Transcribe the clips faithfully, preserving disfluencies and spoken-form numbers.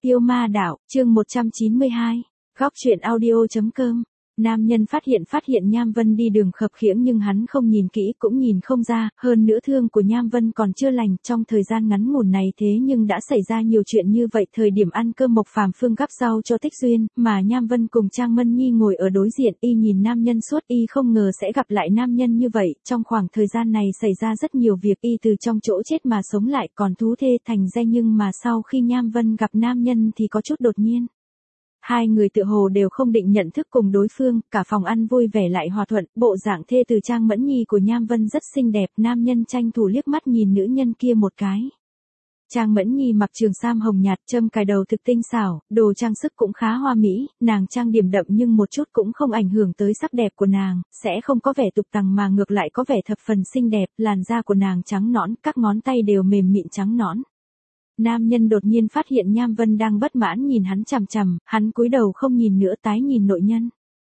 Yêu ma đạo, chương một trăm chín mươi hai, góc truyện audio.com. Nam nhân phát hiện phát hiện Nham Vân đi đường khập khiễng nhưng hắn không nhìn kỹ cũng nhìn không ra, hơn nữa thương của Nham Vân còn chưa lành, trong thời gian ngắn ngủn này thế nhưng đã xảy ra nhiều chuyện như vậy. Thời điểm ăn cơm Mộc Phàm Phương gắp rau cho Tích Duyên, mà Nham Vân cùng Trang Mân Nhi ngồi ở đối diện, y nhìn nam nhân suốt, y không ngờ sẽ gặp lại nam nhân như vậy. Trong khoảng thời gian này xảy ra rất nhiều việc, y từ trong chỗ chết mà sống lại, còn thú thê thành danh, nhưng mà sau khi Nham Vân gặp nam nhân thì có chút đột nhiên. Hai người tựa hồ đều không định nhận thức cùng đối phương, cả phòng ăn vui vẻ lại hòa thuận, bộ dạng thê từ Trang Mẫn Nhi của Nham Vân rất xinh đẹp, nam nhân tranh thủ liếc mắt nhìn nữ nhân kia một cái. Trang Mẫn Nhi mặc trường sam hồng nhạt, châm cài đầu thực tinh xảo, đồ trang sức cũng khá hoa mỹ, nàng trang điểm đậm nhưng một chút cũng không ảnh hưởng tới sắc đẹp của nàng, sẽ không có vẻ tục tằng mà ngược lại có vẻ thập phần xinh đẹp, làn da của nàng trắng nõn, các ngón tay đều mềm mịn trắng nõn. Nam nhân đột nhiên phát hiện Nham Vân đang bất mãn nhìn hắn chằm chằm, hắn cúi đầu không nhìn nữa, tái nhìn nội nhân.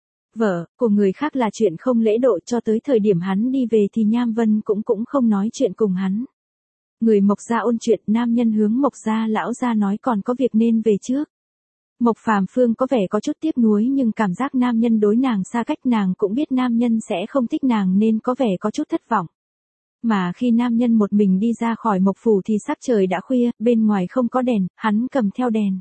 Vợ của người khác là chuyện không lễ độ, cho tới thời điểm hắn đi về thì Nham Vân cũng cũng không nói chuyện cùng hắn. Người Mộc gia ôn chuyện, nam nhân hướng Mộc gia lão gia nói còn có việc nên về trước. Mộc Phàm Phương có vẻ có chút tiếc nuối nhưng cảm giác nam nhân đối nàng xa cách, nàng cũng biết nam nhân sẽ không thích nàng nên có vẻ có chút thất vọng. Mà khi nam nhân một mình đi ra khỏi Mộc phủ thì sắc trời đã khuya, bên ngoài không có đèn, hắn cầm theo đèn.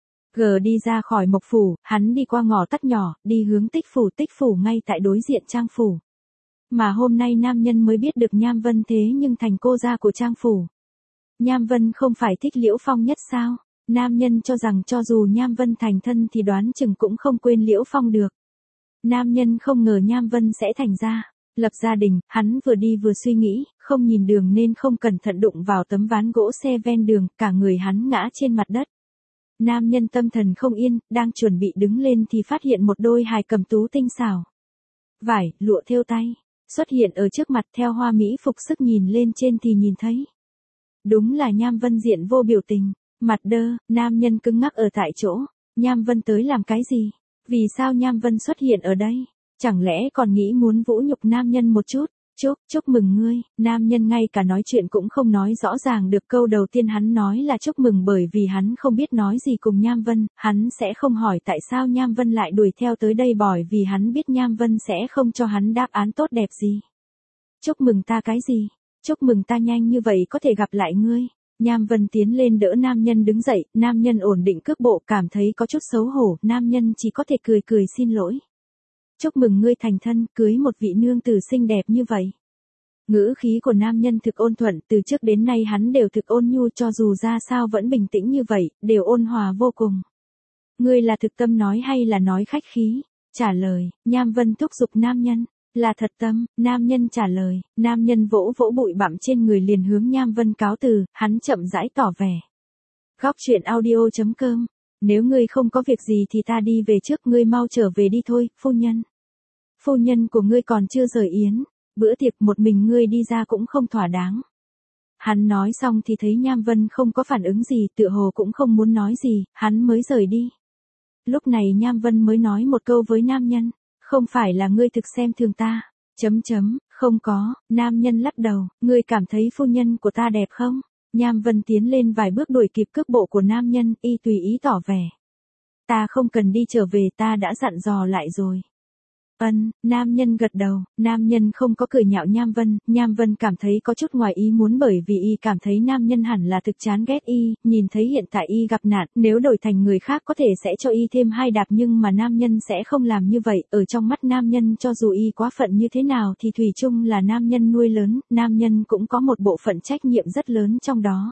Gờ đi ra khỏi Mộc phủ, hắn đi qua ngõ tắt nhỏ, đi hướng Tích phủ, Tích phủ ngay tại đối diện Trang phủ. Mà hôm nay nam nhân mới biết được Nham Vân thế nhưng thành cô gia của Trang phủ. Nham Vân không phải thích Liễu Phong nhất sao? Nam nhân cho rằng cho dù Nham Vân thành thân thì đoán chừng cũng không quên Liễu Phong được. Nam nhân không ngờ Nham Vân sẽ thành ra. Lập gia đình, hắn vừa đi vừa suy nghĩ, không nhìn đường nên không cẩn thận đụng vào tấm ván gỗ xe ven đường, cả người hắn ngã trên mặt đất. Nam nhân tâm thần không yên, đang chuẩn bị đứng lên thì phát hiện một đôi hài cầm tú tinh xảo. Vải, lụa thêu tay, xuất hiện ở trước mặt, theo hoa mỹ phục sức nhìn lên trên thì nhìn thấy. Đúng là Nham Vân, diện vô biểu tình, mặt đơ, nam nhân cứng ngắc ở tại chỗ. Nham Vân tới làm cái gì? Vì sao Nham Vân xuất hiện ở đây? Chẳng lẽ còn nghĩ muốn vũ nhục nam nhân một chút? Chúc, chúc mừng ngươi. Nam nhân ngay cả nói chuyện cũng không nói rõ ràng được, câu đầu tiên hắn nói là chúc mừng bởi vì hắn không biết nói gì cùng Nham Vân, hắn sẽ không hỏi tại sao Nham Vân lại đuổi theo tới đây bởi vì hắn biết Nham Vân sẽ không cho hắn đáp án tốt đẹp gì. Chúc mừng ta cái gì? Chúc mừng ta nhanh như vậy có thể gặp lại ngươi. Nham Vân tiến lên đỡ nam nhân đứng dậy, nam nhân ổn định cước bộ, cảm thấy có chút xấu hổ, nam nhân chỉ có thể cười cười xin lỗi. Chúc mừng ngươi thành thân, cưới một vị nương tử xinh đẹp như vậy. Ngữ khí của nam nhân thực ôn thuận, từ trước đến nay hắn đều thực ôn nhu, cho dù ra sao vẫn bình tĩnh như vậy, đều ôn hòa vô cùng. Ngươi là thực tâm nói hay là nói khách khí? Trả lời, Nham Vân thúc giục nam nhân. Là thật tâm, nam nhân trả lời, nam nhân vỗ vỗ bụi bặm trên người liền hướng Nham Vân cáo từ, hắn chậm rãi tỏ vẻ. Góc truyện audio.com. Nếu ngươi không có việc gì thì ta đi về trước, ngươi mau trở về đi thôi, phu nhân. Phu nhân của ngươi còn chưa rời yến, bữa tiệc một mình ngươi đi ra cũng không thỏa đáng. Hắn nói xong thì thấy Nham Vân không có phản ứng gì, tựa hồ cũng không muốn nói gì, hắn mới rời đi. Lúc này Nham Vân mới nói một câu với nam nhân, không phải là ngươi thực xem thường ta, chấm chấm, không có, nam nhân lắc đầu, ngươi cảm thấy phu nhân của ta đẹp không? Nham Vân tiến lên vài bước đuổi kịp cước bộ của nam nhân, y tùy ý tỏ vẻ. Ta không cần đi trở về, ta đã dặn dò lại rồi. Ân, nam nhân gật đầu, nam nhân không có cười nhạo Nham Vân, Nham Vân cảm thấy có chút ngoài ý muốn bởi vì y cảm thấy nam nhân hẳn là thực chán ghét y, nhìn thấy hiện tại y gặp nạn, nếu đổi thành người khác có thể sẽ cho y thêm hai đạp nhưng mà nam nhân sẽ không làm như vậy, ở trong mắt nam nhân cho dù y quá phận như thế nào thì thủy chung là nam nhân nuôi lớn, nam nhân cũng có một bộ phận trách nhiệm rất lớn trong đó.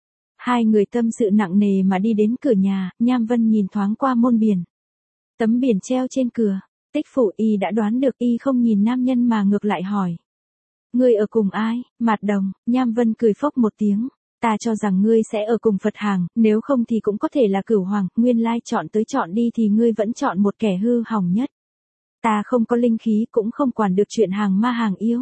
Hai người tâm sự nặng nề mà đi đến cửa nhà, Nham Vân nhìn thoáng qua môn biển. Tấm biển treo trên cửa. Tích phủ, y đã đoán được, y không nhìn nam nhân mà ngược lại hỏi. Ngươi ở cùng ai? Mạt Đồng. Nham Vân cười phốc một tiếng. Ta cho rằng ngươi sẽ ở cùng Phật Hàng, nếu không thì cũng có thể là Cửu Hoàng, nguyên lai chọn tới chọn đi thì ngươi vẫn chọn một kẻ hư hỏng nhất. Ta không có linh khí cũng không quản được chuyện hàng ma hàng yêu.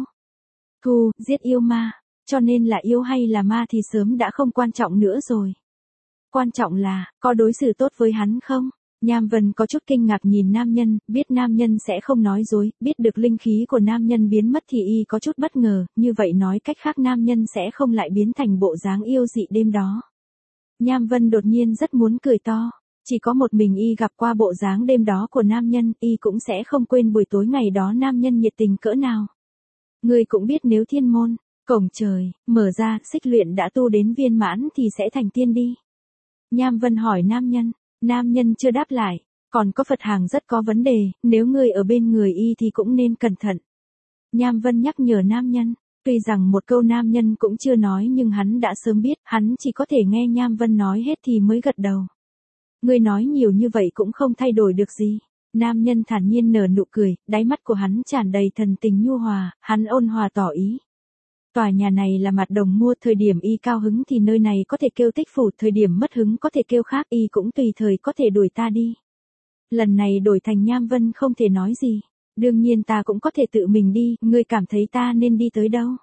Thu, giết yêu ma, cho nên là yêu hay là ma thì sớm đã không quan trọng nữa rồi. Quan trọng là, có đối xử tốt với hắn không? Nham Vân có chút kinh ngạc nhìn nam nhân, biết nam nhân sẽ không nói dối, biết được linh khí của nam nhân biến mất thì y có chút bất ngờ, như vậy nói cách khác nam nhân sẽ không lại biến thành bộ dáng yêu dị đêm đó. Nham Vân đột nhiên rất muốn cười to. Chỉ có một mình y gặp qua bộ dáng đêm đó của nam nhân, y cũng sẽ không quên buổi tối ngày đó nam nhân nhiệt tình cỡ nào. Ngươi cũng biết nếu thiên môn, cổng trời, mở ra, xích luyện đã tu đến viên mãn thì sẽ thành tiên đi. Nham Vân hỏi nam nhân, nam nhân chưa đáp lại, còn có Phật hàng rất có vấn đề, nếu ngươi ở bên người y thì cũng nên cẩn thận. Nham Vân nhắc nhở nam nhân, tuy rằng một câu nam nhân cũng chưa nói nhưng hắn đã sớm biết, hắn chỉ có thể nghe Nham Vân nói hết thì mới gật đầu. Ngươi nói nhiều như vậy cũng không thay đổi được gì. Nam nhân thản nhiên nở nụ cười, đáy mắt của hắn tràn đầy thần tình nhu hòa, hắn ôn hòa tỏ ý. Tòa nhà này là mặt đồng mua, thời điểm y cao hứng thì nơi này có thể kêu tích phủ, thời điểm mất hứng có thể kêu khác, y cũng tùy thời có thể đuổi ta đi. Lần này đổi thành Nham Vân không thể nói gì. Đương nhiên ta cũng có thể tự mình đi, ngươi cảm thấy ta nên đi tới đâu?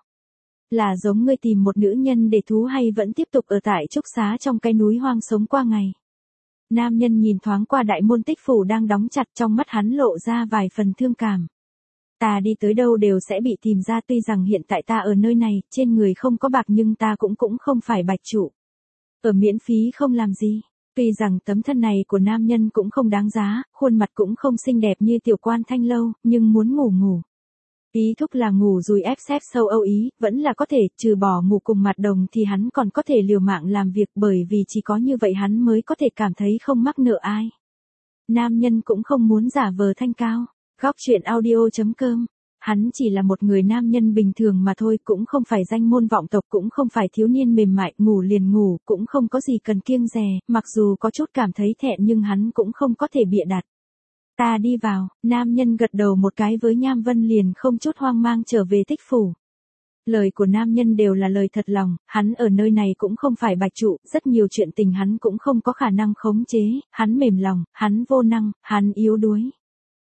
Là giống ngươi tìm một nữ nhân để thú hay vẫn tiếp tục ở tại trúc xá trong cái núi hoang sống qua ngày? Nam nhân nhìn thoáng qua đại môn tích phủ đang đóng chặt, trong mắt hắn lộ ra vài phần thương cảm. Ta đi tới đâu đều sẽ bị tìm ra, tuy rằng hiện tại ta ở nơi này, trên người không có bạc nhưng ta cũng cũng không phải bạch trụ. Ở miễn phí không làm gì. Tuy rằng tấm thân này của nam nhân cũng không đáng giá, khuôn mặt cũng không xinh đẹp như tiểu quan thanh lâu, nhưng muốn ngủ ngủ. Ý thúc là ngủ rồi ép xếp sâu âu ý, vẫn là có thể, trừ bỏ ngủ cùng mặt đồng thì hắn còn có thể liều mạng làm việc, bởi vì chỉ có như vậy hắn mới có thể cảm thấy không mắc nợ ai. Nam nhân cũng không muốn giả vờ thanh cao. Góc truyện audio chấm com. Hắn chỉ là một người nam nhân bình thường mà thôi, cũng không phải danh môn vọng tộc, cũng không phải thiếu niên mềm mại, ngủ liền ngủ, cũng không có gì cần kiêng dè, mặc dù có chút cảm thấy thẹn nhưng hắn cũng không có thể bịa đặt. Ta đi vào, nam nhân gật đầu một cái với Nham Vân liền không chút hoang mang trở về tích phủ. Lời của nam nhân đều là lời thật lòng, hắn ở nơi này cũng không phải bạch trụ, rất nhiều chuyện tình hắn cũng không có khả năng khống chế, hắn mềm lòng, hắn vô năng, hắn yếu đuối.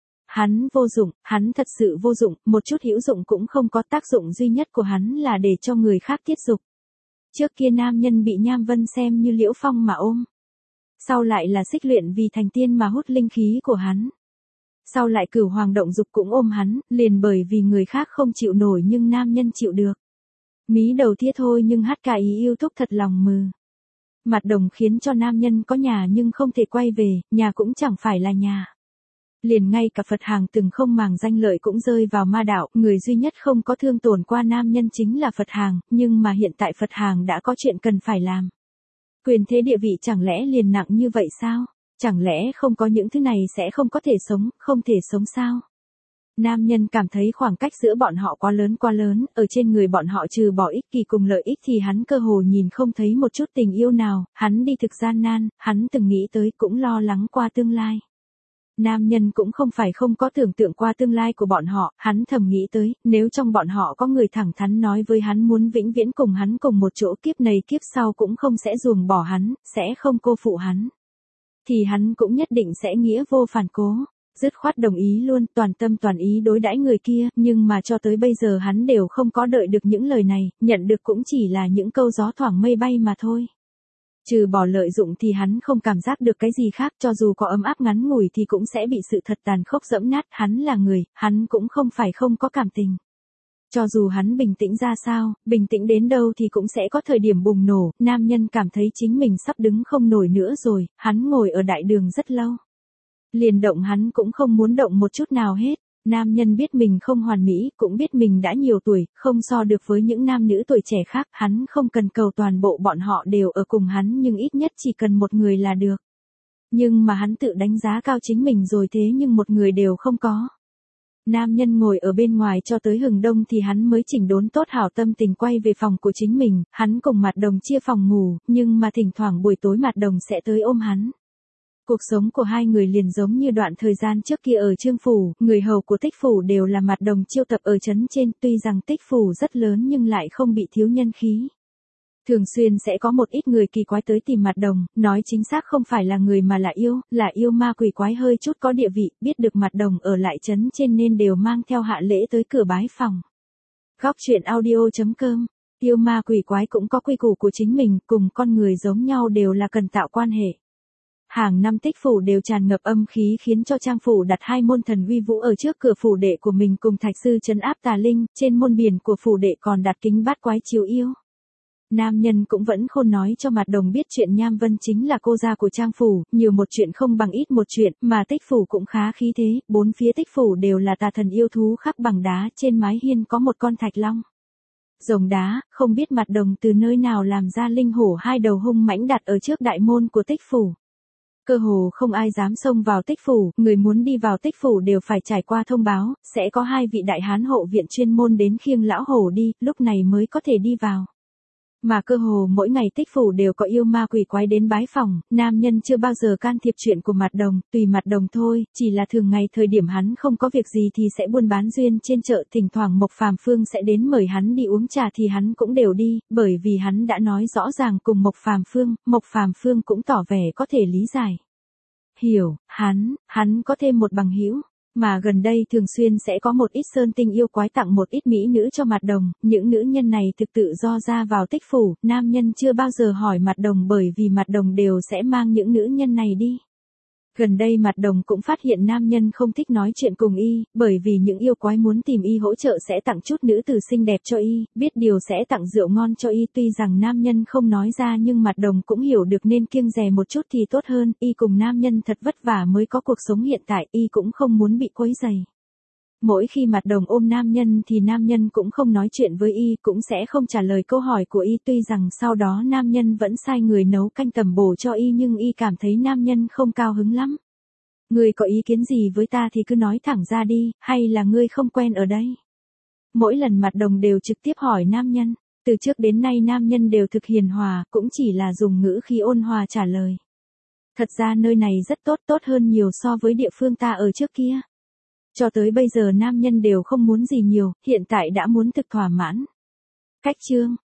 Hắn vô dụng, hắn thật sự vô dụng, một chút hữu dụng cũng không có, tác dụng duy nhất của hắn là để cho người khác tiết dục. Trước kia nam nhân bị Nham Vân xem như Liễu Phong mà ôm. Sau lại là xích luyện vì thành tiên mà hút linh khí của hắn. Sau lại Cửu Hoàng động dục cũng ôm hắn, liền bởi vì người khác không chịu nổi nhưng nam nhân chịu được. Mí đầu thía thôi nhưng hát ca ý yêu thúc thật lòng mừ. Mặt đồng khiến cho nam nhân có nhà nhưng không thể quay về, nhà cũng chẳng phải là nhà. Liền ngay cả Phật hàng từng không màng danh lợi cũng rơi vào ma đạo, người duy nhất không có thương tổn qua nam nhân chính là Phật hàng, nhưng mà hiện tại Phật hàng đã có chuyện cần phải làm. Quyền thế địa vị chẳng lẽ liền nặng như vậy sao? Chẳng lẽ không có những thứ này sẽ không có thể sống, không thể sống sao? Nam nhân cảm thấy khoảng cách giữa bọn họ quá lớn quá lớn, ở trên người bọn họ trừ bỏ ích kỳ cùng lợi ích thì hắn cơ hồ nhìn không thấy một chút tình yêu nào, hắn đi thực gian nan, hắn từng nghĩ tới cũng lo lắng qua tương lai. Nam nhân cũng không phải không có tưởng tượng qua tương lai của bọn họ, hắn thầm nghĩ tới, nếu trong bọn họ có người thẳng thắn nói với hắn muốn vĩnh viễn cùng hắn cùng một chỗ, kiếp này kiếp sau cũng không sẽ ruồng bỏ hắn, sẽ không cô phụ hắn. Thì hắn cũng nhất định sẽ nghĩa vô phản cố, dứt khoát đồng ý luôn, toàn tâm toàn ý đối đãi người kia, nhưng mà cho tới bây giờ hắn đều không có đợi được những lời này, nhận được cũng chỉ là những câu gió thoảng mây bay mà thôi. Trừ bỏ lợi dụng thì hắn không cảm giác được cái gì khác, cho dù có ấm áp ngắn ngủi thì cũng sẽ bị sự thật tàn khốc dẫm nát, hắn là người, hắn cũng không phải không có cảm tình. Cho dù hắn bình tĩnh ra sao, bình tĩnh đến đâu thì cũng sẽ có thời điểm bùng nổ, nam nhân cảm thấy chính mình sắp đứng không nổi nữa rồi, hắn ngồi ở đại đường rất lâu. Liền động hắn cũng không muốn động một chút nào hết. Nam nhân biết mình không hoàn mỹ, cũng biết mình đã nhiều tuổi, không so được với những nam nữ tuổi trẻ khác, hắn không cần cầu toàn bộ bọn họ đều ở cùng hắn nhưng ít nhất chỉ cần một người là được. Nhưng mà hắn tự đánh giá cao chính mình rồi thế nhưng một người đều không có. Nam nhân ngồi ở bên ngoài cho tới hừng đông thì hắn mới chỉnh đốn tốt hảo tâm tình quay về phòng của chính mình, hắn cùng Mạt Đồng chia phòng ngủ, nhưng mà thỉnh thoảng buổi tối Mạt Đồng sẽ tới ôm hắn. Cuộc sống của hai người liền giống như đoạn thời gian trước kia ở Trương Phủ, người hầu của Tích Phủ đều là Mạt Đồng chiêu tập ở trấn trên, tuy rằng Tích Phủ rất lớn nhưng lại không bị thiếu nhân khí. Thường xuyên sẽ có một ít người kỳ quái tới tìm Mạt Đồng, nói chính xác không phải là người mà là yêu, là yêu ma quỷ quái hơi chút có địa vị, biết được Mạt Đồng ở lại trấn trên nên đều mang theo hạ lễ tới cửa bái phòng. Góc truyện audio chấm com. Yêu ma quỷ quái cũng có quy củ của chính mình, cùng con người giống nhau đều là cần tạo quan hệ. Hàng năm Tích Phủ đều tràn ngập âm khí khiến cho Trang Phủ đặt hai môn thần uy vũ ở trước cửa phủ đệ của mình cùng thạch sư trấn áp tà linh, trên môn biển của phủ đệ còn đặt kính bát quái chiếu yêu. Nam nhân cũng vẫn khôn nói cho Mạt Đồng biết chuyện Nham Vân chính là cô gia của Trang phủ, nhiều một chuyện không bằng ít một chuyện, mà Tích phủ cũng khá khí thế, bốn phía Tích phủ đều là tà thần yêu thú khắc bằng đá, trên mái hiên có một con thạch long. Rồng đá, không biết Mạt Đồng từ nơi nào làm ra linh hổ hai đầu hung mãnh đặt ở trước đại môn của Tích phủ. Cơ hồ không ai dám xông vào Tích phủ, người muốn đi vào Tích phủ đều phải trải qua thông báo, sẽ có hai vị đại hán hộ viện chuyên môn đến khiêng lão hổ đi, lúc này mới có thể đi vào. Mà cơ hồ mỗi ngày Tích phủ đều có yêu ma quỷ quái đến bái phỏng, nam nhân chưa bao giờ can thiệp chuyện của Mạt Đồng, tùy Mạt Đồng thôi, chỉ là thường ngày thời điểm hắn không có việc gì thì sẽ buôn bán duyên trên chợ, thỉnh thoảng Mộc Phàm Phương sẽ đến mời hắn đi uống trà thì hắn cũng đều đi, bởi vì hắn đã nói rõ ràng cùng Mộc Phàm Phương, Mộc Phàm Phương cũng tỏ vẻ có thể lý giải. Hiểu, hắn, hắn có thêm một bằng hữu. Mà gần đây thường xuyên sẽ có một ít sơn tinh yêu quái tặng một ít mỹ nữ cho Mạt Đồng, những nữ nhân này thực tự do ra vào Tích phủ, nam nhân chưa bao giờ hỏi Mạt Đồng bởi vì Mạt Đồng đều sẽ mang những nữ nhân này đi. Gần đây Mạt Đồng cũng phát hiện nam nhân không thích nói chuyện cùng y, bởi vì những yêu quái muốn tìm y hỗ trợ sẽ tặng chút nữ tử xinh đẹp cho y, biết điều sẽ tặng rượu ngon cho y, tuy rằng nam nhân không nói ra nhưng Mạt Đồng cũng hiểu được nên kiêng dè một chút thì tốt hơn, y cùng nam nhân thật vất vả mới có cuộc sống hiện tại, y cũng không muốn bị quấy rầy. Mỗi khi Mạt Đồng ôm nam nhân thì nam nhân cũng không nói chuyện với y, cũng sẽ không trả lời câu hỏi của y, tuy rằng sau đó nam nhân vẫn sai người nấu canh tẩm bổ cho y nhưng y cảm thấy nam nhân không cao hứng lắm. Ngươi có ý kiến gì với ta thì cứ nói thẳng ra đi, hay là ngươi không quen ở đây? Mỗi lần Mạt Đồng đều trực tiếp hỏi nam nhân, từ trước đến nay nam nhân đều thực hiền hòa, cũng chỉ là dùng ngữ khí ôn hòa trả lời. Thật ra nơi này rất tốt, tốt hơn nhiều so với địa phương ta ở trước kia. Cho tới bây giờ nam nhân đều không muốn gì nhiều, hiện tại đã muốn thực thỏa mãn. Cách chương